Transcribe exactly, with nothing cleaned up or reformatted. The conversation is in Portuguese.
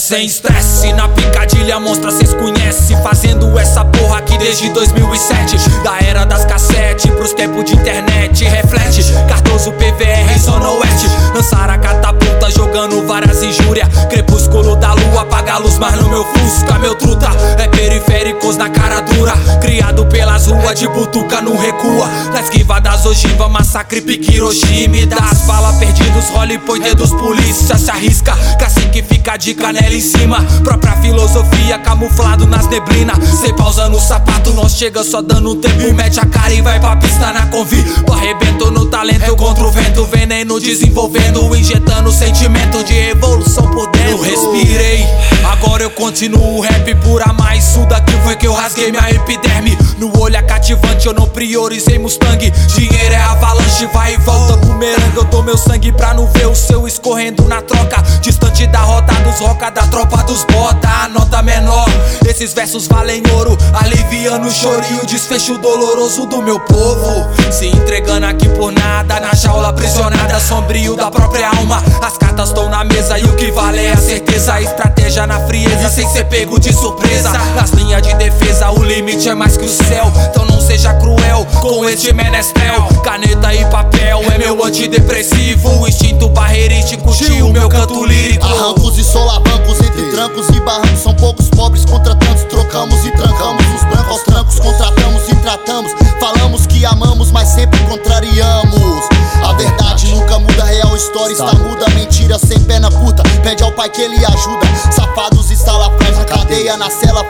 Sem estresse, na picadilha monstra cês conhece. Fazendo essa porra aqui desde dois mil e sete. Da era das cassete pros tempos de internet. Reflete, Cardoso, P V R, Zona Oeste. Lançaram a catapulta jogando várias injúrias. Crepúsculo da lua apaga a luz, mas no meu Fusca, meu truta é periféricos na cara dura. Criado pelas ruas de butuca não recua. Na esquiva das ogivas, massacre, pique Hiroshima. E das balas perdidos, rola e põe dedos polícia. Se arrisca, cacique fica de canela em cima. Própria filosofia camuflado nas neblinas. Sem pausa no sapato, nós chega só dando tempo. Mete a cara e vai pra pista na convi. Tu arrebento no talento contra o vento. Veneno desenvolvendo, injetando sentimento de revolução por dentro. Eu respirei, agora eu continuo o rap pura. Mais isso daqui foi que eu rasguei minha epiderme. No olho é cativante, eu não priorizei Mustang. Dinheiro é avalanche, vai e volta bumerangue. Eu dou meu sangue pra não ver o seu escorrendo na troca. Distante da rota dos roca, da tropa dos bota. A nota menor, esses versos valem ouro. Aliviando o chorinho, desfecho doloroso do meu povo. Se entregando aqui por nada, na jaula aprisionada, sombrio da própria alma. As cartas estão na mesa e o que vale é a certeza. A estratégia na frieza, sem ser pego de surpresa. Nas linhas de defesa, o limite é mais que o céu. Então não seja cruel com este menestrel. Caneta e papel é meu antidepressivo. O instinto barreirístico, tio, meu canto lírico. Arrancos e solavancos entre trancos e barrancos. São poucos pobres contra tantos. Trocamos e trancamos os brancos aos trancos. Contratamos e tratamos. Falamos que amamos, mas sempre contrariamos. A verdade nunca muda, a real história está muda. Mentira sem pena curta, pede ao pai que ele ajuda. Safados e salafráis na cadeia, na cela